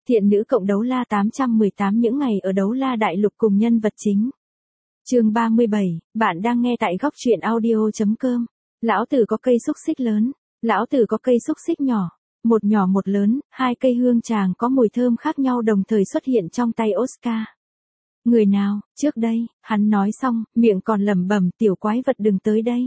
Thiện nữ cộng đấu la 818 những ngày ở đấu la đại lục cùng nhân vật chính. Chương 37, bạn đang nghe tại góc truyện audio.com. Lão tử có cây xúc xích lớn, lão tử có cây xúc xích nhỏ, một nhỏ một lớn, hai cây hương tràng có mùi thơm khác nhau đồng thời xuất hiện trong tay Oscar. Người nào, trước đây, hắn nói xong, miệng còn lẩm bẩm tiểu quái vật đừng tới đây.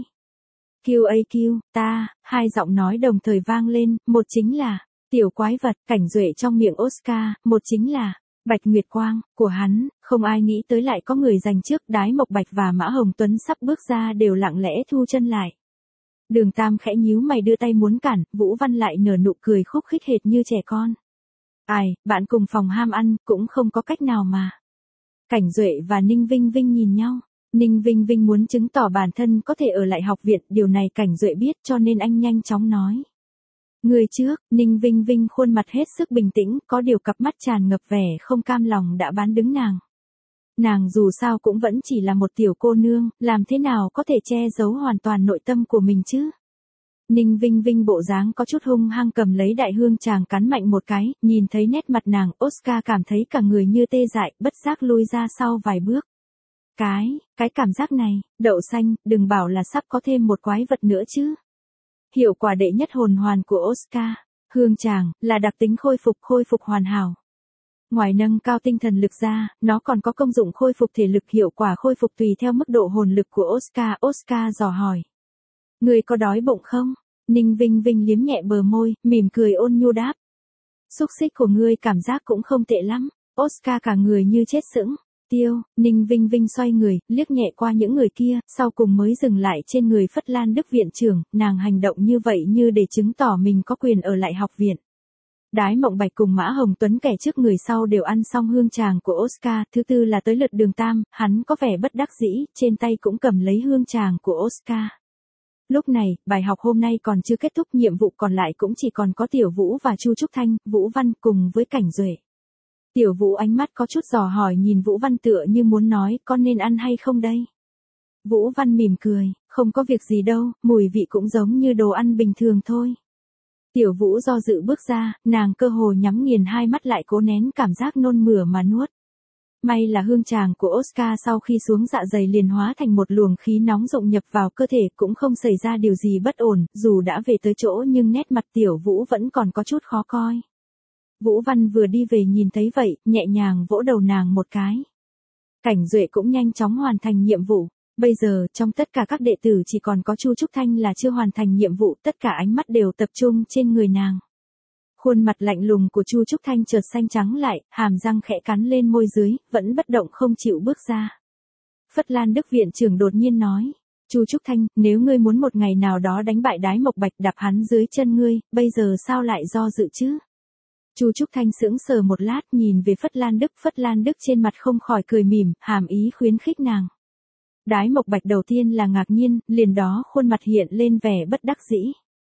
QAQ, ta, hai giọng nói đồng thời vang lên, một chính là tiểu quái vật, Cảnh Duệ trong miệng Oscar, một chính là Bạch Nguyệt Quang, của hắn, không ai nghĩ tới lại có người giành trước. Đái Mộc Bạch và Mã Hồng Tuấn sắp bước ra đều lặng lẽ thu chân lại. Đường Tam khẽ nhíu mày đưa tay muốn cản, Vũ Văn lại nở nụ cười khúc khích hệt như trẻ con. Ai, bạn cùng phòng ham ăn, cũng không có cách nào mà. Cảnh Duệ và Ninh Vinh Vinh nhìn nhau. Ninh Vinh Vinh muốn chứng tỏ bản thân có thể ở lại học viện, điều này Cảnh Duệ biết cho nên anh nhanh chóng nói. Người trước, Ninh Vinh Vinh khuôn mặt hết sức bình tĩnh, có điều cặp mắt tràn ngập vẻ không cam lòng đã bán đứng nàng. Nàng dù sao cũng vẫn chỉ là một tiểu cô nương, làm thế nào có thể che giấu hoàn toàn nội tâm của mình chứ? Ninh Vinh Vinh bộ dáng có chút hung hăng cầm lấy đại hương tràng cắn mạnh một cái, nhìn thấy nét mặt nàng, Oscar cảm thấy cả người như tê dại, bất giác lui ra sau vài bước. Cái cảm giác này, đậu xanh, đừng bảo là sắp có thêm một quái vật nữa chứ. Hiệu quả đệ nhất hồn hoàn của Oscar, hương tràng, là đặc tính khôi phục hoàn hảo. Ngoài nâng cao tinh thần lực ra, nó còn có công dụng khôi phục thể lực, hiệu quả khôi phục tùy theo mức độ hồn lực của Oscar. Oscar dò hỏi. Người có đói bụng không? Ninh Vinh Vinh liếm nhẹ bờ môi, mỉm cười ôn nhu đáp. Xúc xích của ngươi cảm giác cũng không tệ lắm. Oscar cả người như chết sững. Tiêu, Ninh Vinh Vinh xoay người, liếc nhẹ qua những người kia, sau cùng mới dừng lại trên người Phất Lan Đức viện trưởng, nàng hành động như vậy như để chứng tỏ mình có quyền ở lại học viện. Đái Mộng Bạch cùng Mã Hồng Tuấn kẻ trước người sau đều ăn xong hương tràng của Oscar, thứ tư là tới lượt Đường Tam, hắn có vẻ bất đắc dĩ, trên tay cũng cầm lấy hương tràng của Oscar. Lúc này, bài học hôm nay còn chưa kết thúc, nhiệm vụ còn lại cũng chỉ còn có Tiểu Vũ và Chu Trúc Thanh, Vũ Văn cùng với Cảnh Duệ. Tiểu Vũ ánh mắt có chút dò hỏi nhìn Vũ Văn tựa như muốn nói, con nên ăn hay không đây? Vũ Văn mỉm cười, không có việc gì đâu, mùi vị cũng giống như đồ ăn bình thường thôi. Tiểu Vũ do dự bước ra, nàng cơ hồ nhắm nghiền hai mắt lại cố nén cảm giác nôn mửa mà nuốt. May là hương tràng của Oscar sau khi xuống dạ dày liền hóa thành một luồng khí nóng rộng nhập vào cơ thể, cũng không xảy ra điều gì bất ổn, dù đã về tới chỗ nhưng nét mặt Tiểu Vũ vẫn còn có chút khó coi. Vũ Văn vừa đi về nhìn thấy vậy, nhẹ nhàng vỗ đầu nàng một cái. Cảnh Duệ cũng nhanh chóng hoàn thành nhiệm vụ. Bây giờ, trong tất cả các đệ tử chỉ còn có Chu Trúc Thanh là chưa hoàn thành nhiệm vụ, tất cả ánh mắt đều tập trung trên người nàng. Khuôn mặt lạnh lùng của Chu Trúc Thanh chợt xanh trắng lại, hàm răng khẽ cắn lên môi dưới, vẫn bất động không chịu bước ra. Phất Lan Đức viện trưởng đột nhiên nói. Chu Trúc Thanh, nếu ngươi muốn một ngày nào đó đánh bại Đái Mộc Bạch đạp hắn dưới chân ngươi, bây giờ sao lại do dự chứ? Chu Trúc Thanh sững sờ một lát nhìn về Phất Lan Đức trên mặt không khỏi cười mỉm, hàm ý khuyến khích nàng. Đái Mộc Bạch đầu tiên là ngạc nhiên, liền đó khuôn mặt hiện lên vẻ bất đắc dĩ.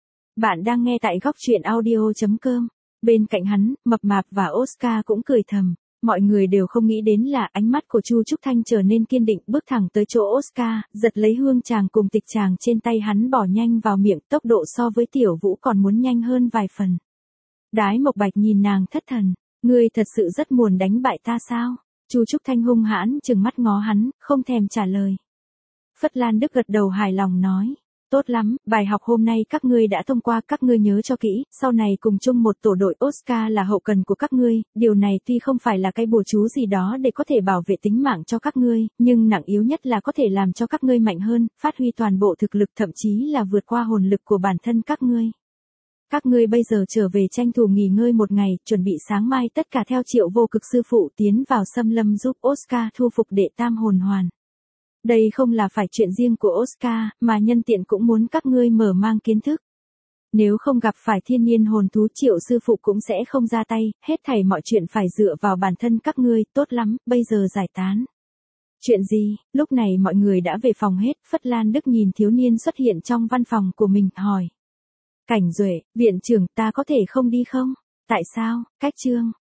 Bạn đang nghe tại góc truyện audio.com. Bên cạnh hắn, Mập Mạp và Oscar cũng cười thầm. Mọi người đều không nghĩ đến là ánh mắt của Chu Trúc Thanh trở nên kiên định, bước thẳng tới chỗ Oscar, giật lấy hương tràng cùng tịch tràng trên tay hắn bỏ nhanh vào miệng, tốc độ so với Tiểu Vũ còn muốn nhanh hơn vài phần. Đái Mộc Bạch nhìn nàng thất thần. Ngươi thật sự rất muốn đánh bại ta sao? Chu Trúc Thanh hung hãn trừng mắt ngó hắn, không thèm trả lời. Phất Lan Đức gật đầu hài lòng nói. Tốt lắm, bài học hôm nay các ngươi đã thông qua, các ngươi nhớ cho kỹ, sau này cùng chung một tổ đội. Oscar là hậu cần của các ngươi, điều này tuy không phải là cái bùa chú gì đó để có thể bảo vệ tính mạng cho các ngươi, nhưng nặng yếu nhất là có thể làm cho các ngươi mạnh hơn, phát huy toàn bộ thực lực, thậm chí là vượt qua hồn lực của bản thân các ngươi. Các ngươi bây giờ trở về tranh thủ nghỉ ngơi một ngày, chuẩn bị sáng mai tất cả theo Triệu Vô Cực sư phụ tiến vào xâm lâm giúp Oscar thu phục đệ tam hồn hoàn. Đây không là phải chuyện riêng của Oscar, mà nhân tiện cũng muốn các ngươi mở mang kiến thức. Nếu không gặp phải thiên nhiên hồn thú, Triệu sư phụ cũng sẽ không ra tay, hết thảy mọi chuyện phải dựa vào bản thân các ngươi. Tốt lắm, bây giờ giải tán. Chuyện gì? Lúc này mọi người đã về phòng hết, Phất Lan Đức nhìn thiếu niên xuất hiện trong văn phòng của mình, hỏi. Cảnh Duệ, viện trưởng, ta có thể không đi không? Tại sao? Cách chương.